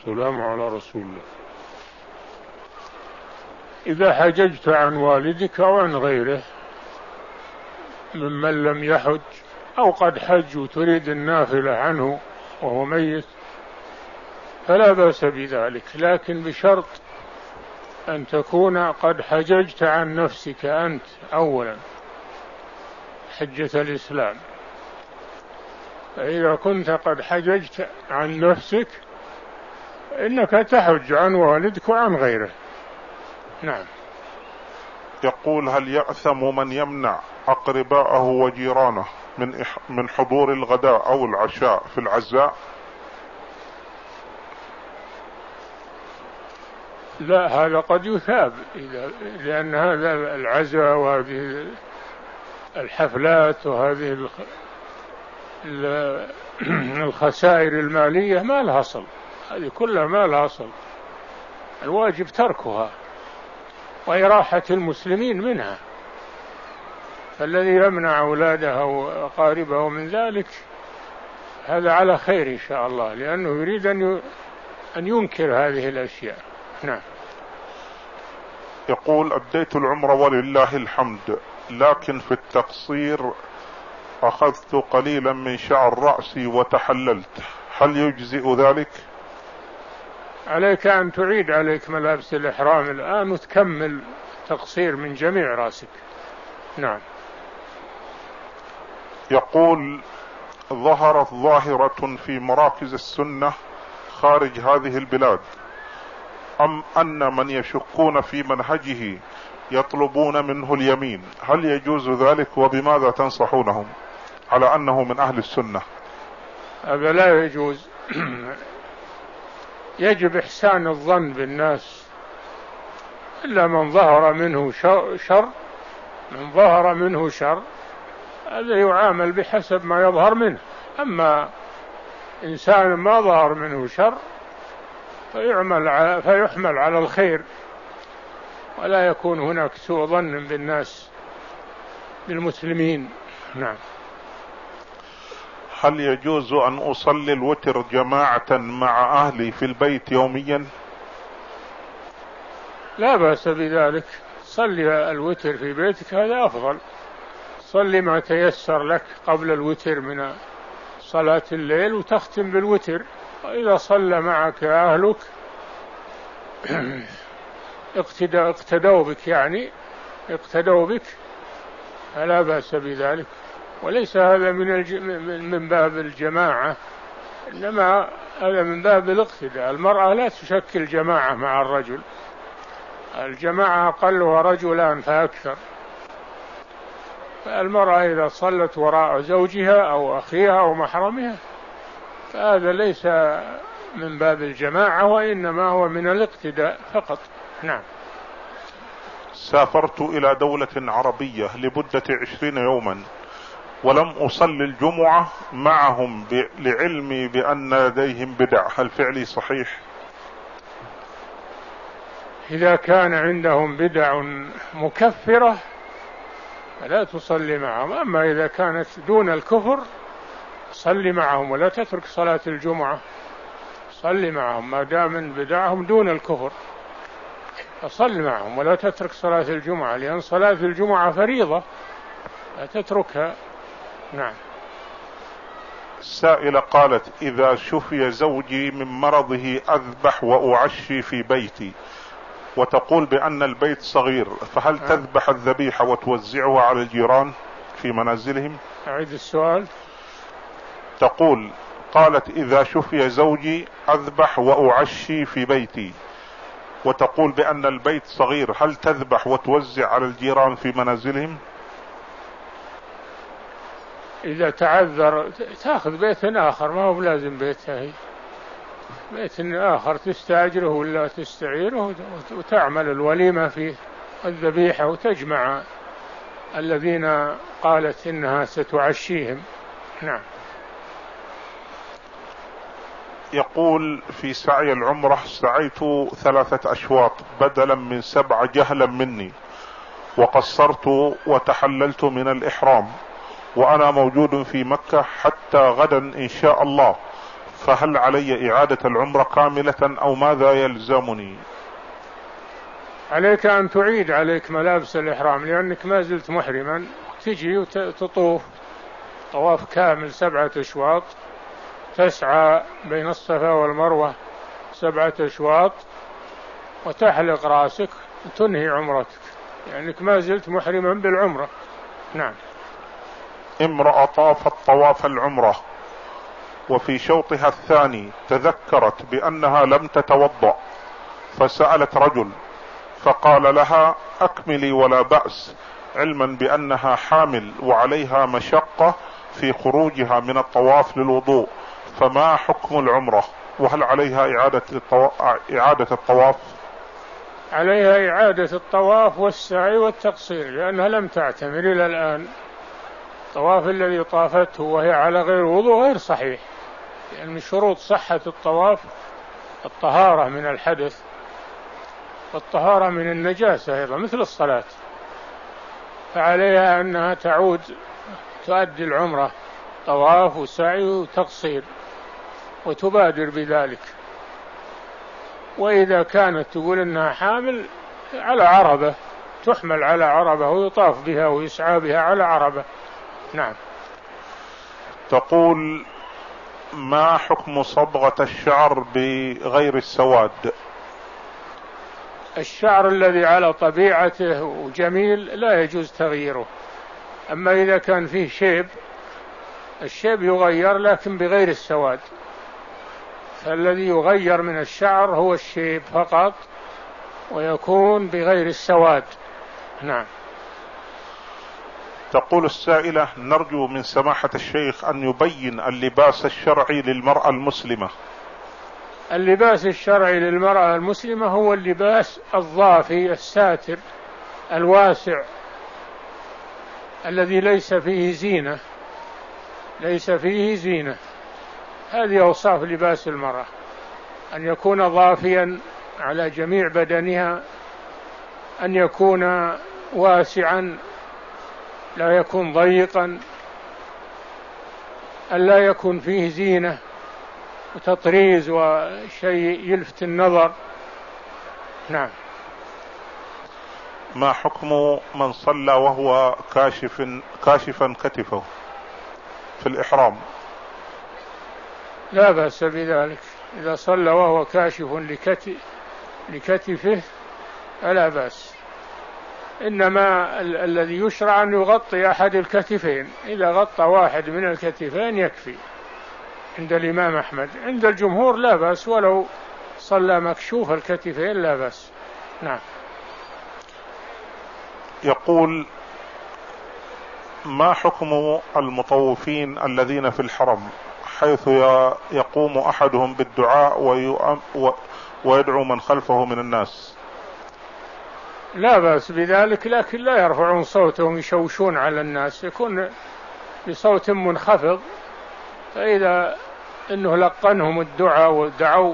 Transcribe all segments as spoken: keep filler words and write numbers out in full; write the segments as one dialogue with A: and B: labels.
A: والسلام على رسول الله. إذا حججت عن والدك أو عن غيره ممن لم يحج أو قد حج وتريد النافلة عنه وهو ميت فلا بأس بذلك، لكن بشرط أن تكون قد حججت عن نفسك أنت أولا حجة الإسلام. فإذا كنت قد حججت عن نفسك إنك تحج عن والدك وعن غيره. نعم.
B: يقول: هل يأثم من يمنع أقرباءه وجيرانه من من حضور الغداء أو العشاء في العزاء؟
A: لا، هذا قد يثاب، لأن هذا العزاء وهذه الحفلات وهذه الخسائر المالية ما لها أصل، هذه كلها ما لها أصل، الواجب تركها وإراحة المسلمين منها. فالذي يمنع أولاده وأقاربه من ذلك هذا على خير إن شاء الله، لأنه يريد أن ينكر هذه الأشياء. نعم.
B: يقول: أديت العمرة ولله الحمد، لكن في التقصير أخذت قليلا من شعر رأسي وتحللت، هل يجزئ ذلك؟
A: عليك أن تعيد عليك ملابس الإحرام الآن وتكمل تقصير من جميع رأسك. نعم.
B: يقول: ظهرت ظاهرة في مراكز السنة خارج هذه البلاد، أم أن من يشكون في منهجه يطلبون منه اليمين، هل يجوز ذلك وبماذا تنصحونهم على أنه من أهل السنة؟
A: هذا لا يجوز. يجب إحسان الظن بالناس، إلا من ظهر منه شر من ظهر منه شر هذا يعامل بحسب ما يظهر منه. أما إنسان ما ظهر منه شر فيعمل على فيحمل على الخير، ولا يكون هناك سوء ظن بالناس بالمسلمين. نعم.
B: هل يجوز أن أصلي الوتر جماعة مع أهلي في البيت يوميا؟
A: لا بأس بذلك، صلي الوتر في بيتك، هذا أفضل. صلي ما تيسر لك قبل الوتر من صلاة الليل وتختم بالوتر، وإذا صلى معك أهلك اقتدوا بك يعني اقتدوا بك فلا بأس بذلك. وليس هذا من الج... من باب الجماعة، إنما هذا من باب الاقتداء. المرأة لا تشكل جماعة مع الرجل، الجماعة أقلها رجلان فأكثر. فالمرأة إذا صلت وراء زوجها أو أخيها أو محرمها فهذا ليس من باب الجماعة، وإنما هو من الاقتداء فقط. نعم.
B: سافرت إلى دولة عربية لمدة عشرين يوما ولم أصلي الجمعة معهم ب... لعلمي بأن لديهم بدع، هل فعلي صحيح؟
A: إذا كان عندهم بدع مكفرة فلا تصلي معهم، أما إذا كانت دون الكفر صلي معهم ولا تترك صلاة الجمعة، صلي معهم ما دام من بدعهم دون الكفر، فصل معهم ولا تترك صلاة الجمعة، لأن صلاة الجمعة فريضة لا تتركها. نعم.
B: السائلة قالت: إذا شفي زوجي من مرضه أذبح وأعشي في بيتي، وتقول بأن البيت صغير، فهل أه؟ تذبح الذبيحة وتوزعها على الجيران في منازلهم؟
A: أعيد السؤال.
B: تقول قالت: إذا شفي زوجي أذبح وأعشي في بيتي، وتقول بأن البيت صغير، هل تذبح وتوزع على الجيران في منازلهم؟
A: إذا تعذر تأخذ بيت آخر، ما هو لازم بيتها هي، بيت آخر تستأجره ولا تستعيره وتعمل الوليمة فيه الذبيحة وتجمع الذين قالت إنها ستعشيهم. نعم.
B: يقول: في سعي العمرة سعيت ثلاثة أشواط بدلا من سبعة جهلا مني، وقصرت وتحللت من الإحرام، وأنا موجود في مكة حتى غدا إن شاء الله، فهل علي إعادة العمرة كاملة أو ماذا يلزمني؟
A: عليك أن تعيد عليك ملابس الإحرام لأنك ما زلت محرما، تجي وتطوف طواف كامل سبعة أشواط، تسعى بين الصفا والمروة سبعة أشواط، وتحلق راسك وتنهي عمرتك لأنك ما زلت محرما بالعمرة. نعم.
B: امرأة طافت طواف العمرة وفي شوطها الثاني تذكرت بأنها لم تتوضأ، فسألت رجل فقال لها أكملي ولا بأس، علما بأنها حامل وعليها مشقة في خروجها من الطواف للوضوء، فما حكم العمرة؟ وهل عليها إعادة إعادة الطواف؟
A: عليها إعادة الطواف والسعي والتقصير لأنها لم تعتمر إلى الآن. الطواف الذي طافته وهي على غير وضوء غير صحيح، لأن من شروط صحة الطواف الطهارة من الحدث والطهارة من النجاسة أيضا مثل الصلاة، فعليها أنها تعود تؤدي العمرة طواف وسعي وتقصير وتبادر بذلك. وإذا كانت تقول أنها حامل على عربة تحمل على عربة ويطاف بها ويسعى بها على عربة. نعم.
B: تقول ما حكم صبغة الشعر بغير السواد؟
A: الشعر الذي على طبيعته وجميل لا يجوز تغييره، أما إذا كان فيه شيب الشيب يغير لكن بغير السواد، فالذي يغير من الشعر هو الشيب فقط ويكون بغير السواد. نعم.
B: تقول السائلة نرجو من سماحة الشيخ أن يبين اللباس الشرعي للمرأة المسلمة.
A: اللباس الشرعي للمرأة المسلمة هو اللباس الضافي الساتر الواسع الذي ليس فيه زينة ليس فيه زينة هذه أوصاف لباس المرأة، أن يكون ضافيا على جميع بدنها، أن يكون واسعا لا يكون ضيقا، أن لا يكون فيه زينة وتطريز وشيء يلفت النظر. نعم.
B: ما حكم من صلى وهو كاشف كاشفا كتفه في الإحرام؟
A: لا بأس بذلك، إذا صلى وهو كاشف لكتفه فلا بأس، إنما ال- الذي يشرع أن يغطي أحد الكتفين، إذا غطى واحد من الكتفين يكفي عند الإمام أحمد. عند الجمهور لا بأس ولو صلى مكشوف الكتفين لا بأس. نعم.
B: يقول ما حكم المطوفين الذين في الحرم حيث يقوم أحدهم بالدعاء ويدعو من خلفه من الناس؟
A: لا بأس بذلك، لكن لا يرفعون صوتهم يشوشون على الناس، يكون بصوت منخفض، فإذا أنه لقنهم الدعاء ودعوا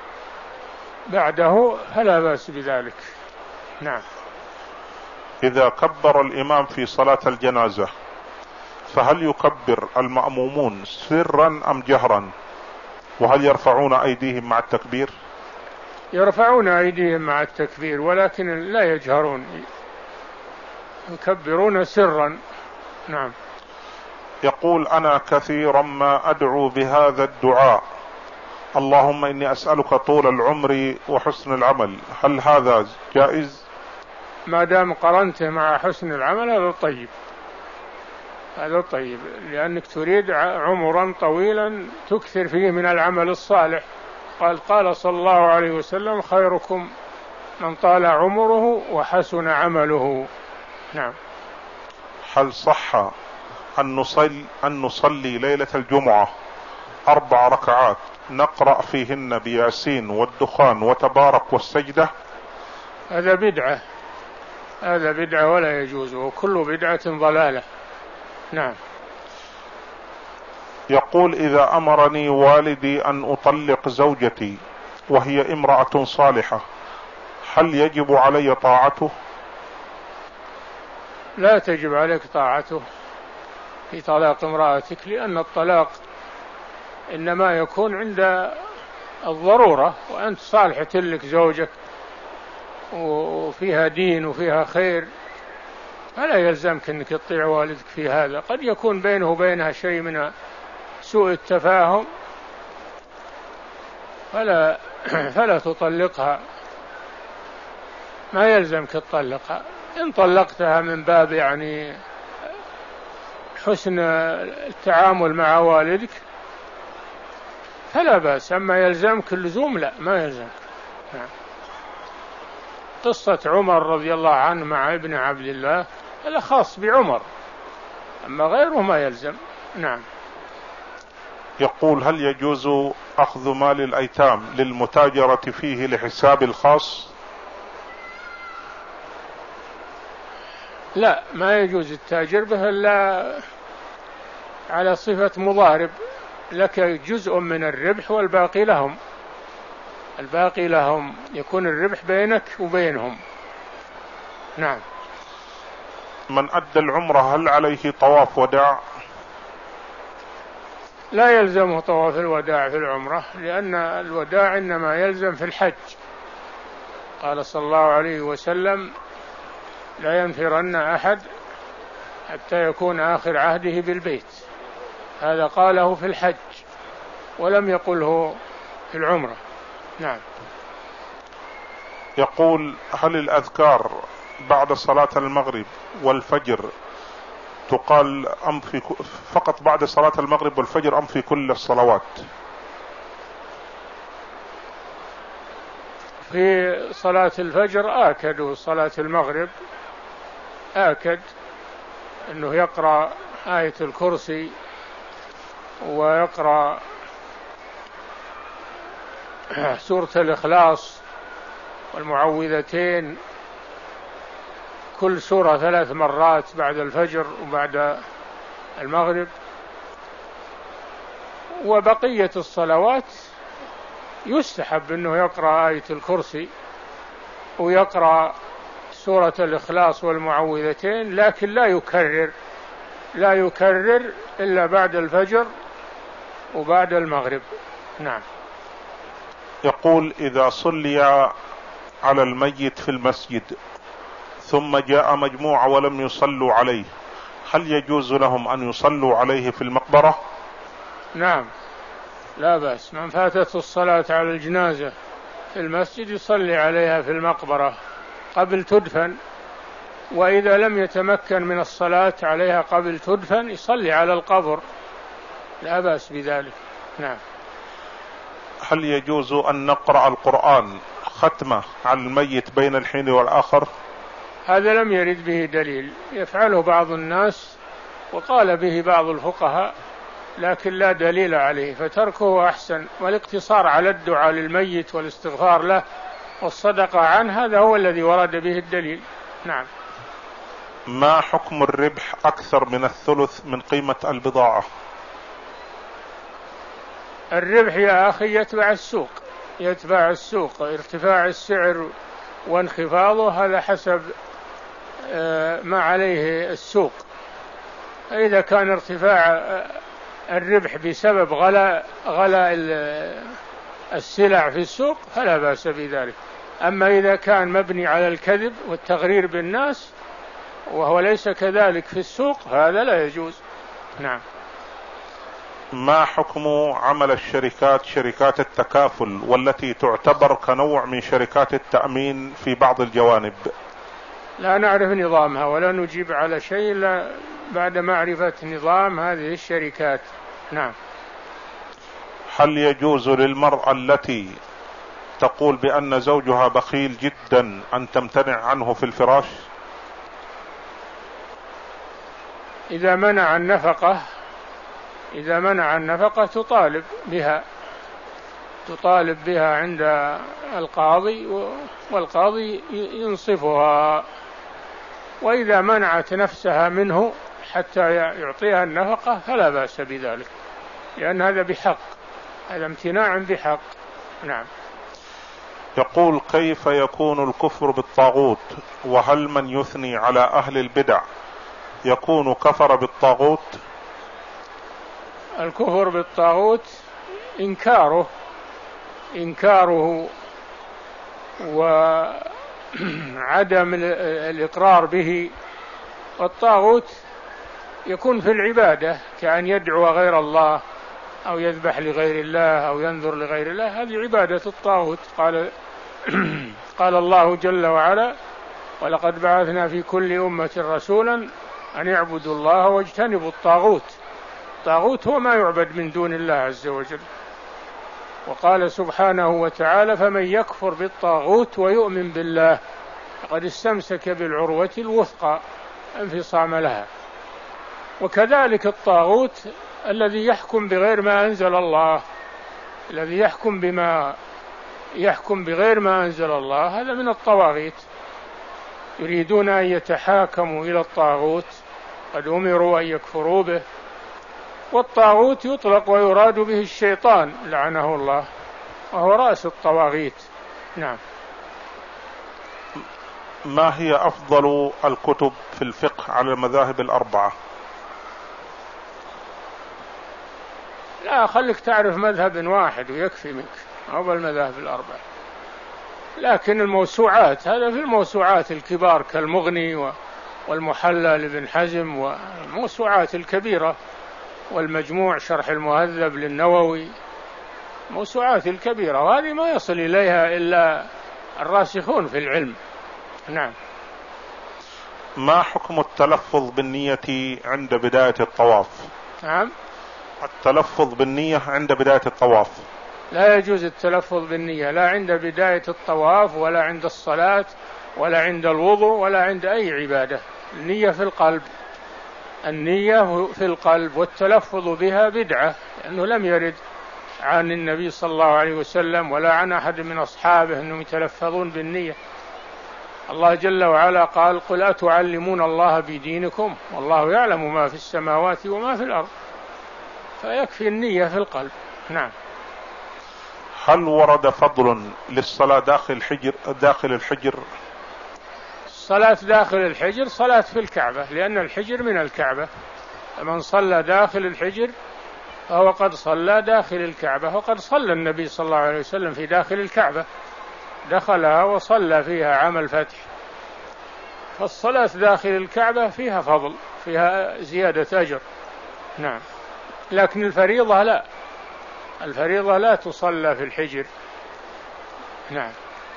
A: بعده فلا بأس بذلك. نعم.
B: إذا كبر الإمام في صلاة الجنازة فهل يكبر المأمومون سرا أم جهرا؟ وهل يرفعون أيديهم مع التكبير؟
A: يرفعون أيديهم مع التكبير ولكن لا يجهرون، يكبرون سرا. نعم.
B: يقول أنا كثيرا ما أدعو بهذا الدعاء اللهم إني أسألك طول العمر وحسن العمل، هل هذا جائز؟
A: ما دام قرنته مع حسن العمل هذا طيب، هذا طيب، لأنك تريد عمرا طويلا تكثر فيه من العمل الصالح. قال قال صلى الله عليه وسلم خيركم من طال عمره وحسن عمله. نعم.
B: هل صح أن نصلي, أن نصلي ليلة الجمعة أربع ركعات نقرأ فيهن بياسين والدخان وتبارك والسجدة؟
A: هذا بدعة، هذا بدعة ولا يجوز، وكل بدعة ضلالة. نعم.
B: يقول إذا أمرني والدي أن أطلق زوجتي وهي امرأة صالحة هل يجب علي طاعته؟
A: لا تجب عليك طاعته في طلاق امرأتك، لأن الطلاق إنما يكون عند الضرورة، وأنت صالحة لك زوجك وفيها دين وفيها خير، فلا يلزمك أنك تطيع والدك في هذا. قد يكون بينه وبينها شيء من سوء التفاهم، فلا فلا تطلقها، ما يلزمك تطلقها. إن طلقتها من باب يعني حسن التعامل مع والدك فلا بأس، أما يلزمك اللزوم لا، ما يلزمك. نعم. قصة عمر رضي الله عنه مع ابن عبد الله هذا خاص بعمر، أما غيره ما يلزم. نعم.
B: يقول: هل يجوز أخذ مال الأيتام للمتاجرة فيه لحساب الخاص؟
A: لا، ما يجوز التاجر به إلا على صفة مضارب، لك جزء من الربح والباقي لهم، الباقي لهم، يكون الربح بينك وبينهم. نعم.
B: من أدى العمرة هل عليه طواف وداع؟
A: لا يلزمه طواف الوداع في العمرة، لأن الوداع إنما يلزم في الحج. قال صلى الله عليه وسلم: لا ينفرن أحد حتى يكون آخر عهده بالبيت. هذا قاله في الحج ولم يقله في العمرة. نعم.
B: يقول: هل الأذكار بعد صلاة المغرب والفجر تقال أم في فقط بعد صلاة المغرب والفجر أم في كل الصلوات؟
A: في صلاة الفجر آكد، وصلاة المغرب آكد أنه يقرأ آية الكرسي ويقرأ سورة الإخلاص والمعوذتين، كل سورة ثلاث مرات بعد الفجر وبعد المغرب. وبقية الصلوات يستحب أنه يقرأ آية الكرسي ويقرأ سورة الإخلاص والمعوذتين، لكن لا يكرر لا يكرر إلا بعد الفجر وبعد المغرب. نعم.
B: يقول: إذا صلي على الميت في المسجد ثم جاء مجموعة ولم يصلوا عليه، هل يجوز لهم أن يصلوا عليه في المقبرة؟
A: نعم، لا بأس. من فاتت الصلاة على الجنازة في المسجد يصلي عليها في المقبرة قبل تدفن، وإذا لم يتمكن من الصلاة عليها قبل تدفن يصلي على القبر، لا بأس بذلك. نعم.
B: هل يجوز أن نقرأ القرآن ختمة على الميت بين الحين والآخر؟
A: هذا لم يرد به دليل، يفعله بعض الناس وقال به بعض الفقهاء، لكن لا دليل عليه، فتركه أحسن، والاقتصار على الدعاء للميت والاستغفار له والصدقة عنه هذا هو الذي ورد به الدليل. نعم.
B: ما حكم الربح أكثر من الثلث من قيمة البضاعة؟
A: الربح يا أخي يتبع السوق، يتبع السوق، ارتفاع السعر وانخفاضه هذا حسب ما عليه السوق. إذا كان ارتفاع الربح بسبب غلاء غلاء السلع في السوق فلا بأس بذلك، أما إذا كان مبني على الكذب والتغرير بالناس وهو ليس كذلك في السوق هذا لا يجوز. نعم.
B: ما حكم عمل الشركات شركات التكافل والتي تعتبر كنوع من شركات التأمين في بعض الجوانب؟
A: لا نعرف نظامها ولا نجيب على شيء إلا بعد معرفة نظام هذه الشركات. نعم.
B: هل يجوز للمرأة التي تقول بأن زوجها بخيل جدا أن تمتنع عنه في الفراش؟
A: إذا منع النفقة إذا منع النفقة تطالب بها تطالب بها عند القاضي والقاضي ينصفها، وإذا منعت نفسها منه حتى يعطيها النفقة فلا بأس بذلك، لأن هذا بحق، هذا امتناع بحق. نعم.
B: يقول: كيف يكون الكفر بالطاغوت؟ وهل من يثني على أهل البدع يكون كفر بالطاغوت؟
A: الكفر بالطاغوت إنكاره إنكاره وعدم الإقرار به. والطاغوت يكون في العبادة كأن يدعو غير الله أو يذبح لغير الله أو ينذر لغير الله، هذه عبادة الطاغوت. قال قال الله جل وعلا: ولقد بعثنا في كل أمة رسولا أن يعبدوا الله واجتنبوا الطاغوت. الطاغوت هو ما يعبد من دون الله عز وجل. وقال سبحانه وتعالى: فمن يكفر بالطاغوت ويؤمن بالله فقد استمسك بالعروة الوثقى لا انفصام لها. وكذلك الطاغوت الذي يحكم بغير ما أنزل الله، الذي يحكم بما يحكم بغير ما أنزل الله، هذا من الطواغيت. يريدون أن يتحاكموا إلى الطاغوت، قد أمروا أن يكفروا به. والطاغوت يطلق ويراد به الشيطان لعنه الله، وهو رأس الطواغيت. نعم.
B: ما هي أفضل الكتب في الفقه على المذاهب الأربعة؟
A: لا، خليك تعرف مذهب واحد ويكفي منك، أو بالمذاهب الأربعة. لكن الموسوعات، هذا في الموسوعات الكبار كالمغني والمحلى لابن حزم والموسوعات الكبيرة، والمجموع شرح المهذب للنووي، موسوعات الكبيرة، وهذه ما يصل إليها إلا الراسخون في العلم. نعم.
B: ما حكم التلفظ بالنية عند بداية الطواف؟
A: نعم.
B: التلفظ بالنية عند بداية الطواف
A: لا يجوز التلفظ بالنية، لا عند بداية الطواف ولا عند الصلاة ولا عند الوضوء ولا عند أي عبادة. النية في القلب، النية في القلب، والتلفظ بها بدعة، لأنه لم يرد عن النبي صلى الله عليه وسلم ولا عن أحد من أصحابه أنهم يتلفظون بالنية. الله جل وعلا قال: قل أتعلمون الله بدينكم والله يعلم ما في السماوات وما في الأرض. فيكفي النية في القلب. نعم.
B: هل ورد فضل للصلاة داخل الحجر داخل الحجر؟
A: الصلاة داخل الحجر صلاة في الكعبة، لأن الحجر من الكعبة. من صلى داخل الحجر فهو قد صلى داخل الكعبة، وقد صلى النبي صلى الله عليه وسلم في داخل الكعبة، دخلها وصلى فيها عام الفتح. فالصلاة داخل الكعبة فيها فضل، فيها زيادة أجر. نعم. لكن الفريضة لا، الفريضة لا تصلى في الحجر. نعم.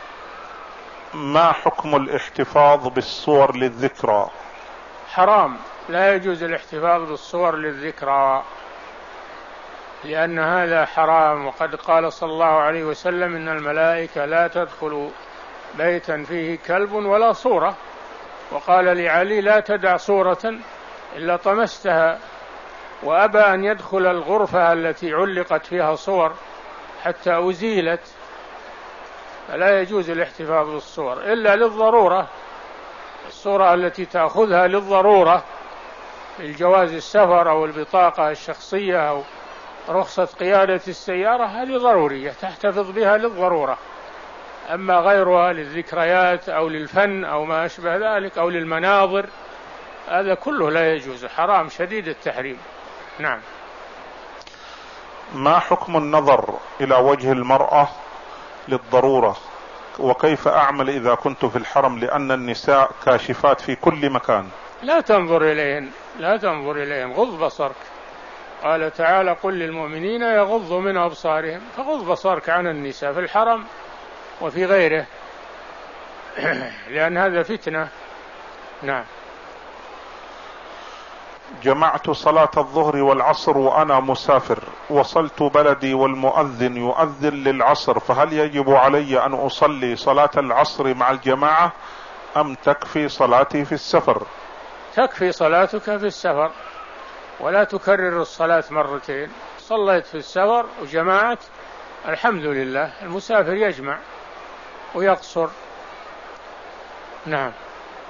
B: ما حكم الاحتفاظ بالصور للذكرى؟
A: حرام، لا يجوز الاحتفاظ بالصور للذكرى، لأن هذا حرام. وقد قال صلى الله عليه وسلم: إن الملائكة لا تدخل بيتا فيه كلب ولا صورة. وقال لعلي: لا تدع صورة إلا طمستها. وأبى أن يدخل الغرفة التي علقت فيها صور حتى أزيلت. فلا يجوز الاحتفاظ بالصور إلا للضرورة، الصورة التي تأخذها للضرورة، الجواز السفر أو البطاقة الشخصية أو رخصة قيادة السيارة، هذه ضرورية تحتفظ بها للضرورة. أما غيرها للذكريات أو للفن أو ما أشبه ذلك أو للمناظر، هذا كله لا يجوز، حرام شديد التحريم. نعم.
B: ما حكم النظر إلى وجه المرأة للضرورة، وكيف أعمل إذا كنت في الحرم لأن النساء كاشفات في كل مكان؟
A: لا تنظر إليهن، لا تنظر إليهن، غض بصرك. قال تعالى: قل للمؤمنين يغضوا من أبصارهم. فغض بصرك عن النساء في الحرم وفي غيره، لأن هذا فتنة. نعم.
B: جمعت صلاة الظهر والعصر وأنا مسافر، وصلت بلدي والمؤذن يؤذن للعصر، فهل يجب علي أن أصلي صلاة العصر مع الجماعة أم تكفي صلاتي في السفر؟
A: تكفي صلاتك في السفر، ولا تكرر الصلاة مرتين. صليت في السفر وجماعة، الحمد لله. المسافر يجمع ويقصر. نعم.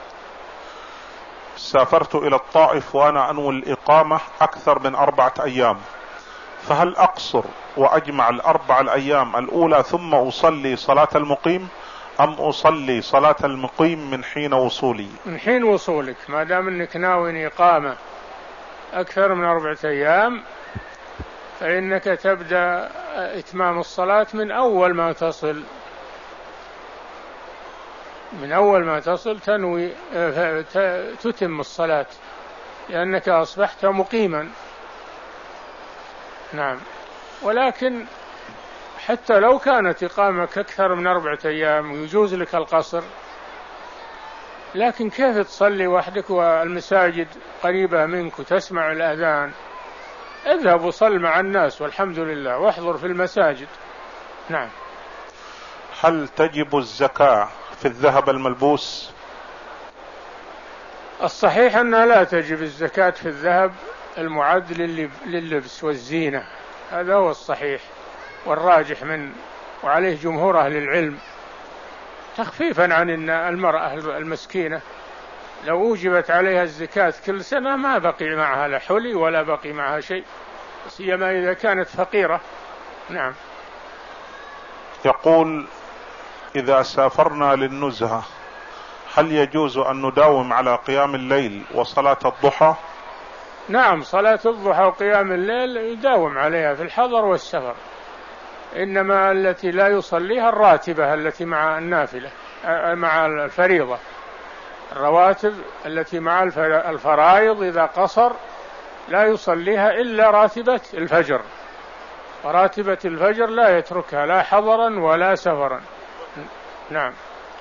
B: سافرت إلى الطائف وأنا أنوي الإقامة أكثر من أربعة أيام، فهل أقصر وأجمع الأربع الأيام الأولى ثم أصلي صلاة المقيم أم أصلي صلاة المقيم من حين وصولي؟
A: من حين وصولك، ما دام أنك ناوي إقامة أكثر من أربعة أيام فإنك تبدأ إتمام الصلاة من أول ما تصل من أول ما تصل تنوي تتم الصلاة، لأنك أصبحت مقيما. نعم. ولكن حتى لو كانت إقامك أكثر من أربعة أيام ويجوز لك القصر، لكن كيف تصلي وحدك والمساجد قريبة منك وتسمع الأذان؟ اذهب وصل مع الناس والحمد لله، واحضر في المساجد. نعم.
B: هل تجب الزكاة في الذهب الملبوس؟
A: الصحيح أنها لا تجب الزكاة في الذهب المعد لللبس والزينة، هذا هو الصحيح والراجح من وعليه جمهور أهل العلم، تخفيفا عن المرأة المسكينة. لو أوجبت عليها الزكاة كل سنة ما بقي معها لا حلي ولا بقي معها شيء، سيما إذا كانت فقيرة. نعم.
B: يقول: إذا سافرنا للنزهة هل يجوز أن نداوم على قيام الليل وصلاة الضحى؟
A: نعم، صلاة الضحى وقيام الليل يداوم عليها في الحضر والسفر، إنما التي لا يصليها الراتبة التي مع النافلة مع الفريضة. الرواتب التي مع الفرائض إذا قصر لا يصليها إلا راتبة الفجر، وراتبة الفجر لا يتركها لا حضرا ولا سفرا. نعم.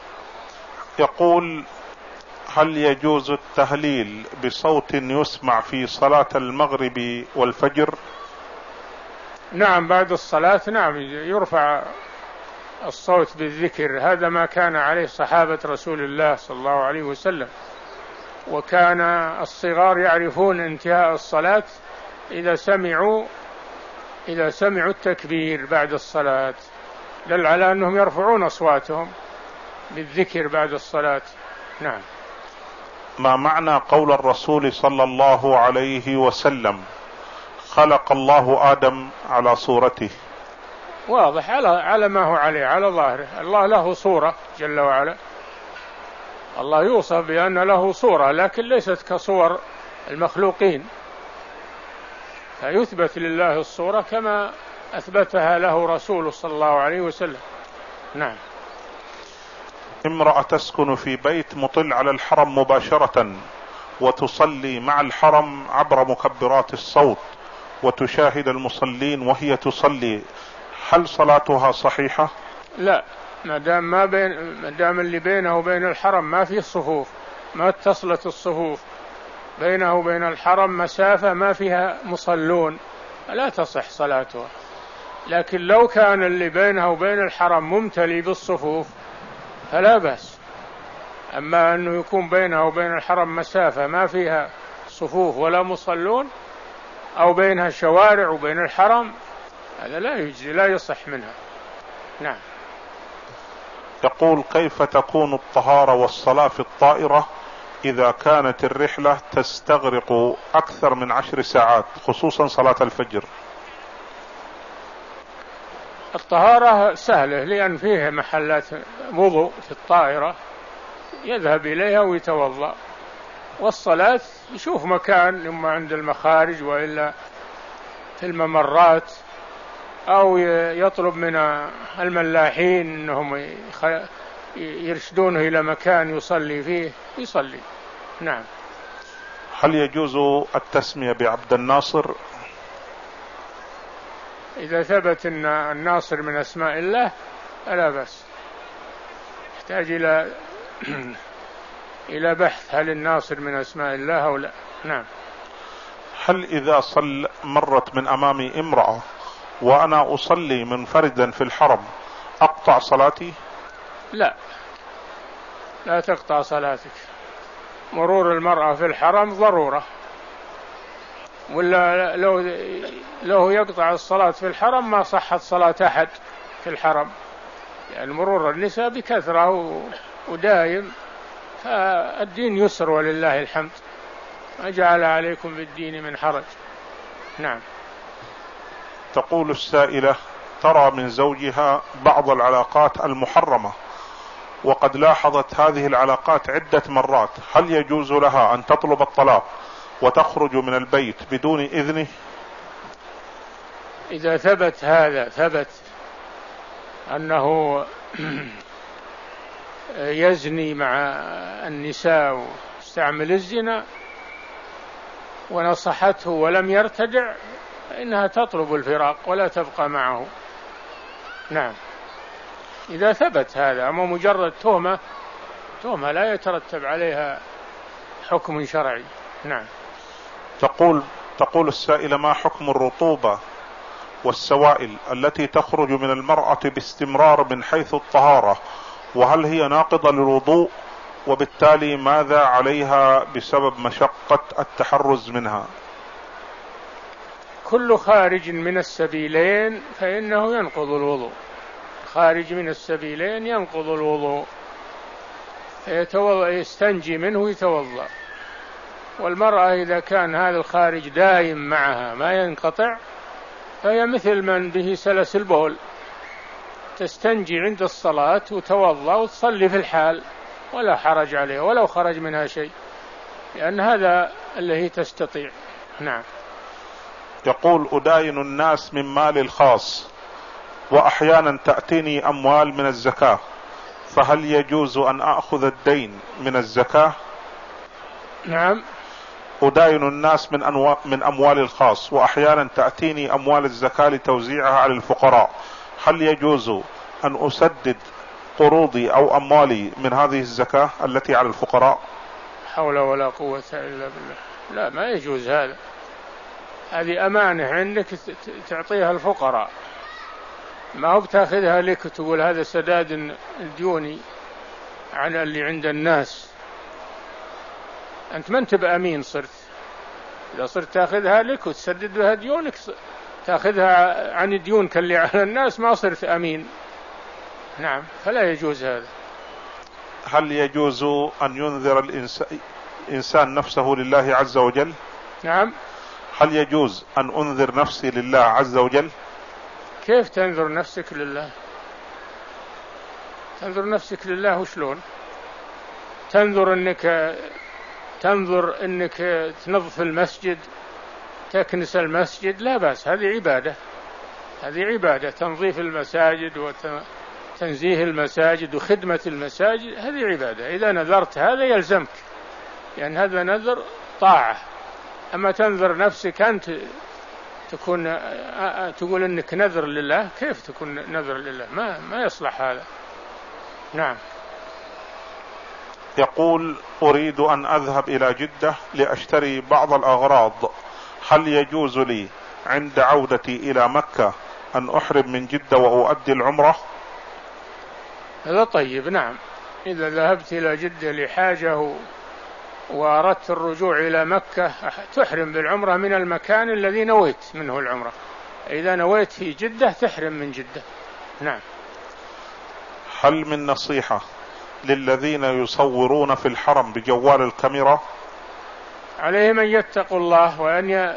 B: يقول: هل يجوز التهليل بصوت يسمع في صلاة المغرب والفجر؟
A: نعم، بعد الصلاة نعم يرفع الصوت بالذكر، هذا ما كان عليه صحابة رسول الله صلى الله عليه وسلم، وكان الصغار يعرفون انتهاء الصلاة إذا سمعوا إذا سمعوا التكبير بعد الصلاة، دل على أنهم يرفعون أصواتهم بالذكر بعد الصلاة. نعم.
B: ما معنى قول الرسول صلى الله عليه وسلم: خلق الله آدم على صورته؟
A: واضح على على ما هو عليه، على ظاهره. الله له صورة جل وعلا، الله يوصف بأن له صورة، لكن ليست كصور المخلوقين، فيثبت لله الصورة كما أثبتها له رسول صلى الله عليه وسلم. نعم.
B: امرأة تسكن في بيت مطل على الحرم مباشرة وتصلي مع الحرم عبر مكبرات الصوت وتشاهد المصلين وهي تصلي، هل صلاتها صحيحة؟
A: لا، ما دام ما بين ما دام اللي بينه وبين الحرم ما في صفوف، ما اتصلت الصفوف بينه وبين الحرم مسافة ما فيها مصلون، لا تصح صلاتها. لكن لو كان اللي بينه وبين الحرم ممتلي بالصفوف فلا بأس. أما أنه يكون بينه وبين الحرم مسافة ما فيها صفوف ولا مصلون، أو بينها شوارع وبين الحرم، هذا لا يجزي، لا يصح منها. نعم.
B: يقول: كيف تكون الطهارة والصلاة في الطائرة إذا كانت الرحلة تستغرق أكثر من عشر ساعات، خصوصا صلاة الفجر؟
A: الطهارة سهلة، لأن فيه محلات وضوء في الطائرة يذهب إليها ويتوضأ، والصلاة يشوف مكان إما عند المخارج وإلا في الممرات، أو يطلب من الملاحين أنهم يرشدونه إلى مكان يصلي فيه يصلي. نعم.
B: هل يجوز التسمية بعبد الناصر؟
A: إذا ثبت أن الناصر من أسماء الله فلا بأس، يحتاج إلى إلى بحث هل الناصر من أسماء الله أو لا. نعم.
B: هل إذا صل مرت من أمامي امرأة وأنا أصلي منفردا في الحرم أقطع صلاتي؟
A: لا، لا تقطع صلاتك. مرور المرأة في الحرم ضرورة، ولا لو لو يقطع الصلاة في الحرم ما صحت صلاة أحد في الحرم، يعني مرور النساء بكثرة ودائم، فالدين يسر ولله الحمد، ما جعل عليكم بالدين من حرج. نعم.
B: تقول السائلة: ترى من زوجها بعض العلاقات المحرمة وقد لاحظت هذه العلاقات عدة مرات، هل يجوز لها أن تطلب الطلاق وتخرج من البيت بدون إذنه؟
A: إذا ثبت هذا، ثبت أنه يزني مع النساء واستعمل الزنا ونصحته ولم يرتدع، فإنها تطلب الفراق ولا تبقى معه. نعم، إذا ثبت هذا. أما مجرد تهمة، تهمة لا يترتب عليها حكم شرعي. نعم.
B: تقول تقول السائلة: ما حكم الرطوبة والسوائل التي تخرج من المرأة باستمرار من حيث الطهارة، وهل هي ناقضة للوضوء، وبالتالي ماذا عليها بسبب مشقة التحرز منها؟
A: كل خارج من السبيلين فإنه ينقض الوضوء، خارج من السبيلين ينقض الوضوء، يستنجي منه يتوضأ. والمرأة إذا كان هذا الخارج دائم معها ما ينقطع فهي مثل من به سلس البول، تستنجي عند الصلاة وتوضأ وتصلي في الحال ولا حرج عليه ولو خرج منها شيء، لأن هذا الذي تستطيع. نعم.
B: يقول: أداين الناس من مالي الخاص، وأحيانا تأتيني أموال من الزكاة، فهل يجوز أن أخذ الدين من الزكاة؟
A: نعم.
B: أداين الناس من, أنو... من أموال الخاص، وأحيانا تأتيني أموال الزكاة لتوزيعها على الفقراء، هل يجوز أن أسدد قروضي أو أموالي من هذه الزكاة التي على الفقراء؟
A: حول ولا قوة إلا بالله. لا، ما يجوز هذا. هذه أمانة عندك تعطيها الفقراء، ما هو بتاخذها لك وتقول هذا سداد ديوني عن اللي عند الناس. أنت ما أنت بأمين، صرت إذا صرت تاخذها لك وتسدد بها ديونك، تاخذها عن ديونك اللي على الناس، ما صرت أمين. نعم، فلا يجوز هذا.
B: هل يجوز أن ينذر الإنسان نفسه لله عز وجل؟
A: نعم.
B: هل يجوز أن أنذر نفسي لله عز وجل؟
A: كيف تنذر نفسك لله؟ تنذر نفسك لله وشلون؟ تنذر أنك تنظر أنك تنظف المسجد، تكنس المسجد، لا بأس، هذه عبادة، هذه عبادة، تنظيف المساجد وتنزيه المساجد وخدمة المساجد، هذه عبادة. إذا نذرت هذا يلزمك، لأن يعني هذا نذر طاعة. أما تنذر نفسك أنت تكون تقول أنك نذر لله، كيف تكون نذر لله؟ ما ما يصلح هذا. نعم.
B: يقول: أريد أن أذهب إلى جدة لأشتري بعض الأغراض، هل يجوز لي عند عودتي إلى مكة أن أحرم من جدة وأؤدي العمرة؟
A: هذا طيب. نعم، إذا ذهبت إلى جدة لحاجة وأردت الرجوع إلى مكة تحرم بالعمرة من المكان الذي نويت منه العمرة. إذا نويت في جدة تحرم من جدة. نعم.
B: هل من نصيحة للذين يصورون في الحرم بجوال الكاميرا؟
A: عليهم أن يتقوا الله وأن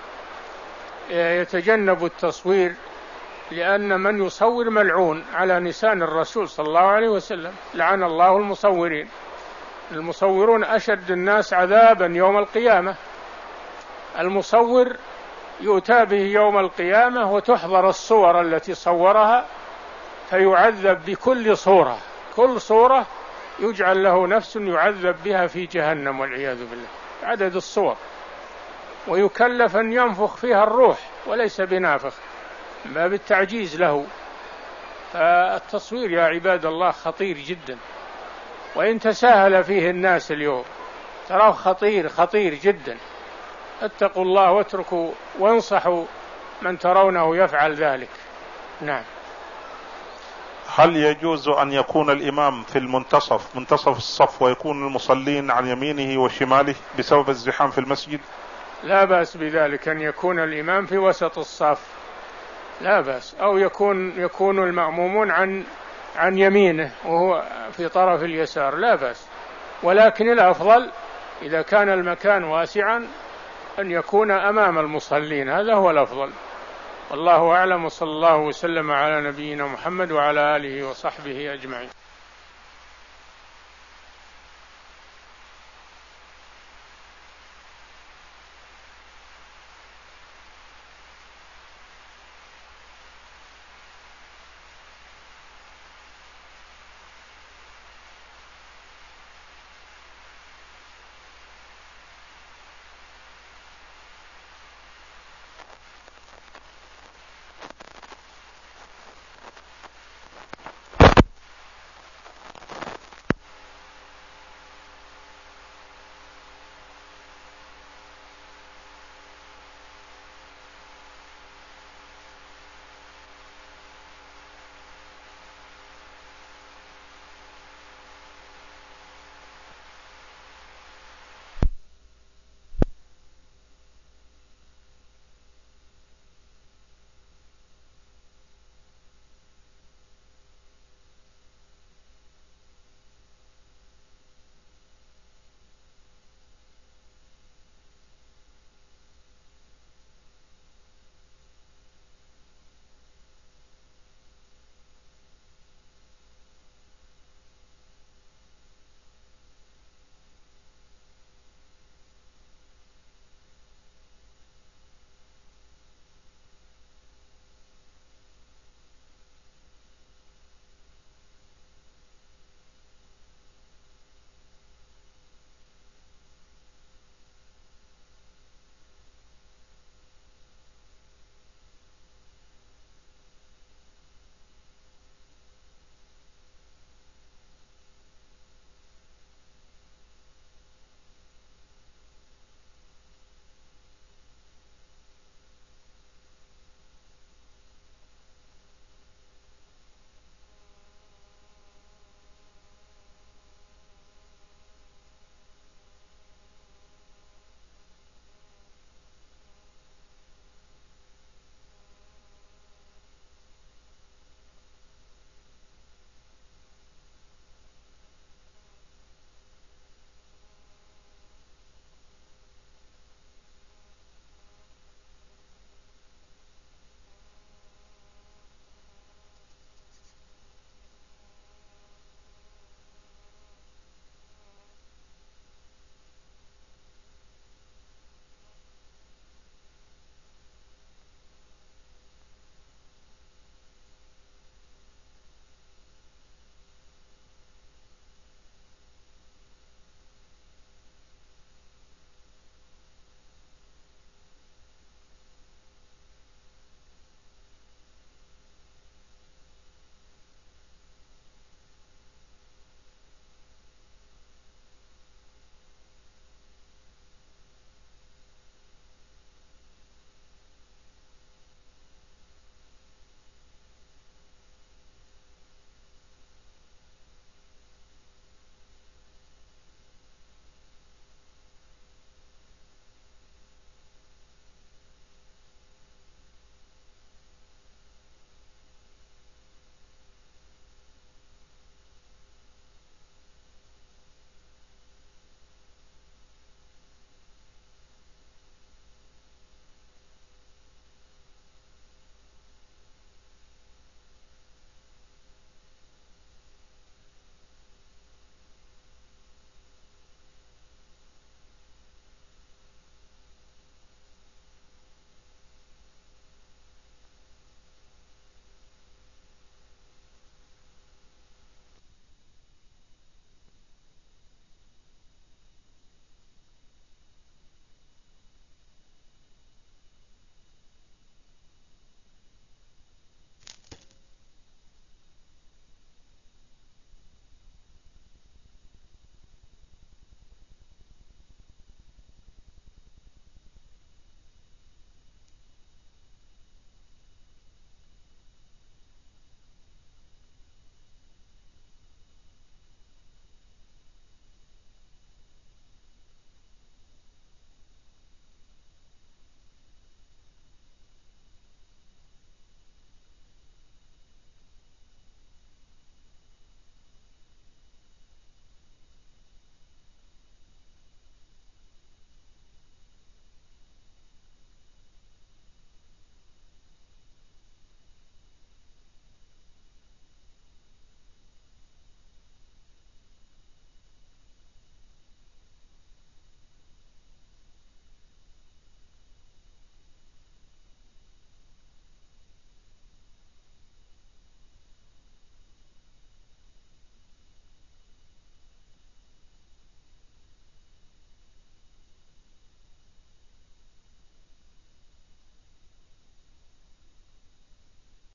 A: يتجنبوا التصوير، لأن من يصور ملعون على لسان الرسول صلى الله عليه وسلم، لعن الله المصورين. المصورون أشد الناس عذابا يوم القيامة. المصور يؤتى به يوم القيامة وتحضر الصور التي صورها فيعذب بكل صورة، كل صورة يجعل له نفس يعذب بها في جهنم والعياذ بالله، عدد الصور، ويكلف أن ينفخ فيها الروح وليس بنافخ، ما بالتعجيز له. فالتصوير يا عباد الله خطير جدا، وإن تساهل فيه الناس اليوم تراه خطير خطير جدا. اتقوا الله واتركوا وانصحوا من ترونه يفعل ذلك. نعم.
B: هل يجوز أن يكون الإمام في المنتصف منتصف الصف ويكون المصلين عن يمينه وشماله بسبب الزحام في المسجد؟
A: لا بأس بذلك، أن يكون الإمام في وسط الصف لا بأس، أو يكون يكون المأمومون عن عن يمينه وهو في طرف اليسار، لا بأس. ولكن الأفضل إذا كان المكان واسعا أن يكون أمام المصلين، هذا هو الأفضل. والله أعلم، وصلى الله وسلم على نبينا محمد وعلى آله وصحبه أجمعين.